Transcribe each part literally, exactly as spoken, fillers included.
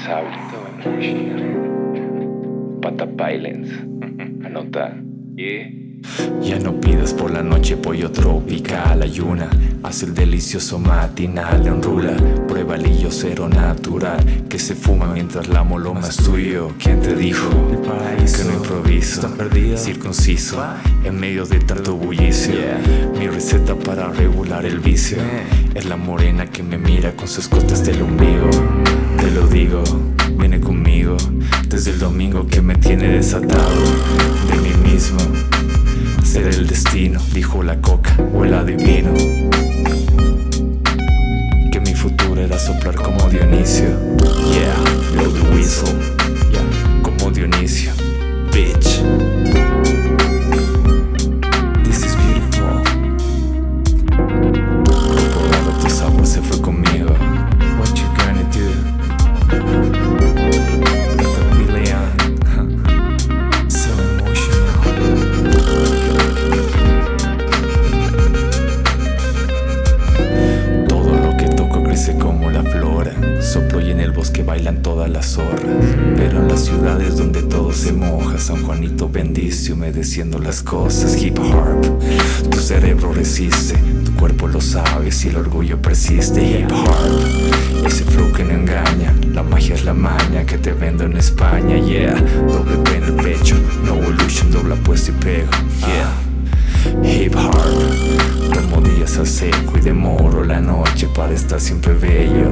incansable. Pata Violence. Anota. Yeah. Ya no pidas por la noche pollo tropical. Ayuna, haz el delicioso matinal. Enrula, prueba el hillo cero natural que se fuma mientras la moloma es tuyo. ¿Quién te dijo que no improviso? Circunciso en medio de tanto bullicio. Mi receta para regular el vicio es la morena que me mira con sus escotes del ombligo. Te lo digo, viene conmigo desde el domingo que me tiene desatado de mí mismo. Ser el destino, dijo la coca, huele adivino que mi futuro era soplar como Dionisio. Yeah, blow the whistle, yeah, como Dionisio, bitch. This is beautiful. Por lado tus aguas se fue conmigo. What you gonna do? Como la flora, soplo y en el bosque bailan todas las zorras. Pero en las ciudades donde todo se moja, San Juanito bendice humedeciendo las cosas. Hip hop, tu cerebro resiste, tu cuerpo lo sabe si el orgullo persiste. Hip hop, ese flow que no engaña, la magia es la maña que te vendo en España. Yeah, doble P en el pecho, no evolution, dobla puesto y pego. Yeah. Hip hop, tomo días al seco y demoro la noche para estar siempre bello.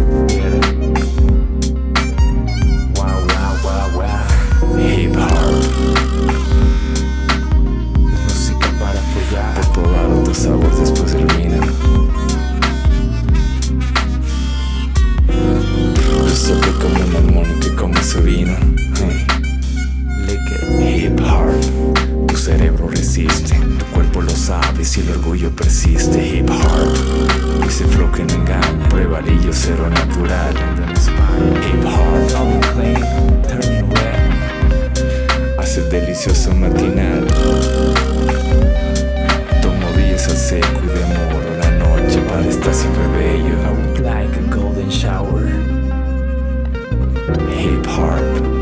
Wow, wow, wow, wow. Hip hop es música para follar. Por probar otros sabores después del vino. Yo soy como un armónico que come su vino. Hey. Hip hop, tu cerebro resiste, tu cuerpo lo sabe si el orgullo persiste. Hip hop, ese flow que no engaña, prueba el hillo cero natural. Hip hop, turning red, hace el delicioso matinal. Tomo días al seco y demoro la noche para estar siempre bello. I would like a golden shower. Hip hop.